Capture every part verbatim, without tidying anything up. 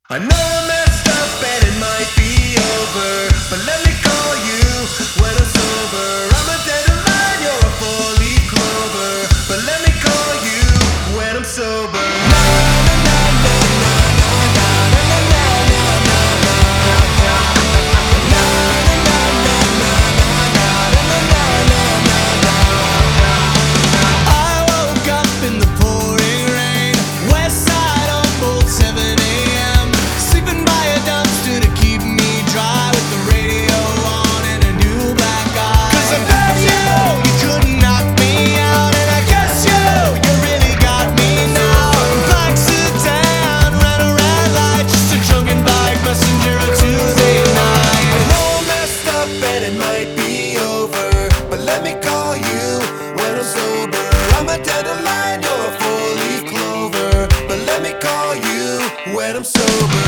I know I messed up and it might be over, but let me call you when I'm sober. I'm a dandelion, you're a four-leaf clover, but let me call you when I'm sober. I woke up in the pouring rain, west side on Bolt seven a.m. Sleeping by a dumpster to keep me dry, with the radio on and a new black eye. 'Cause I bet you, you couldn't knock me out, and I guess you, you really got me now. Black sedan, ran a red light, just a drunken bike messenger of Tuesday night. I know I messed up and it might be over, but let me call you when I'm sober. I'm a dandelion, you're a four-leaf clover, but let me call you when I'm sober.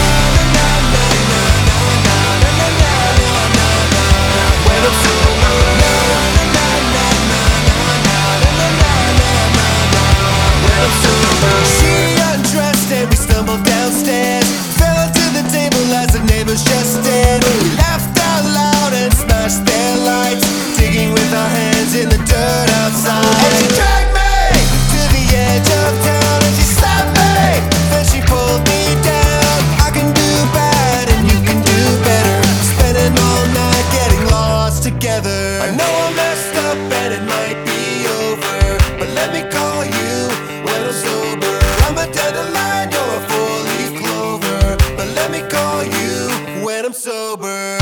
When I'm sober. When I'm sober. She undressed and we stumbled downstairs, fell to the table as the neighbors just stared. We laughed out loud and smashed their lights, digging with our hands in the dirt outside. And she dragged me to the edge of town and she slapped me, then she pulled me down. I can do bad and you can do better, spending all night getting lost together. I know I messed up and it might be over, but let me call you when I'm sober. I'm a dandelion, you're a four-leaf clover, but let me call you when I'm sober.